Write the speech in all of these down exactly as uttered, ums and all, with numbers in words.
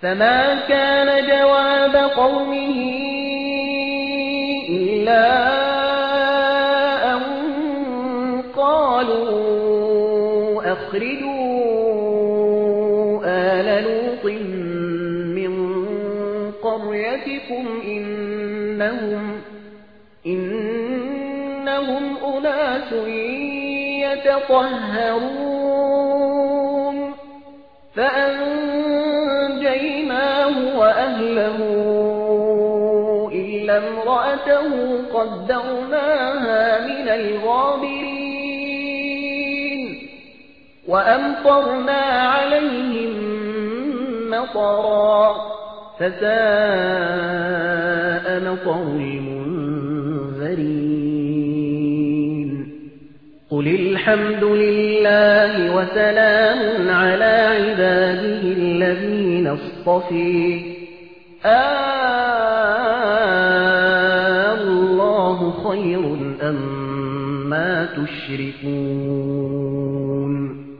فما كان جواب قومه إلا أن قالوا أخرجوا آل لوط من قريتكم إنهم, إنهم أناس يتطهرون فأنجيناه وأهله إلا امرأته قدرناها من الغابرين وأمطرنا عليهم مطرا فساء مطر المنذرين قل الحمد لله وسلام على عباده الذين اصطفى الله خير أما تشركون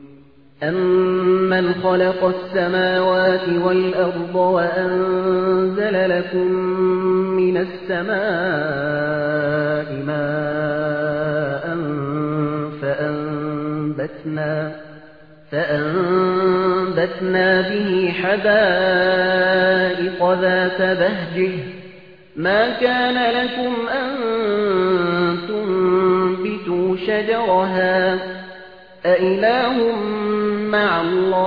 أمن خلق السماوات والأرض وأنزل لكم من السماء ماء فأنبتنا, فأنبتنا به حدائق ذات بهجه ما كان لكم أن تنبتوا شجرها أإله مع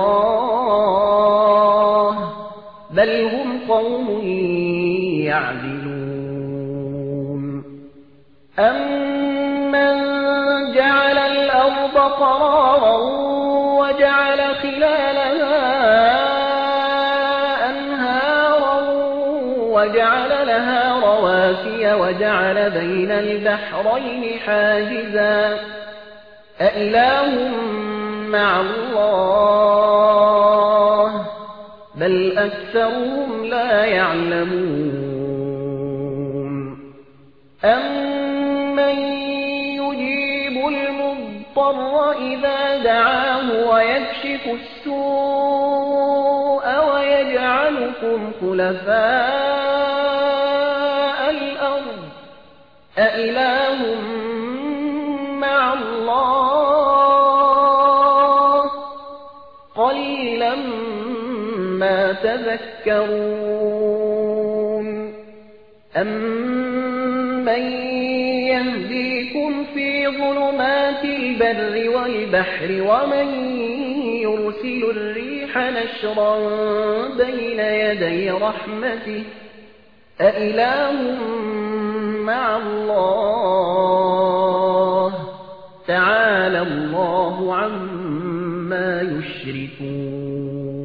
الله بل هم قوم يعدلون أمن جعل الأرض قرارا وجعل خلالها أنهارا وجعل لها رواسي وجعل بين البحرين حاجزا أإله مع الله بل أكثرهم لا يعلمون أمن يجيب المضطر إذا دعاه ويكشف السوء ويجعلكم خلفاء الأرض أإله مع الله قليلا ما تذكرون أمن يهديكم في ظلمات البر والبحر ومن يرسل الريح نشرا بين يدي رحمته أإله مع الله تعالى الله عما يشركون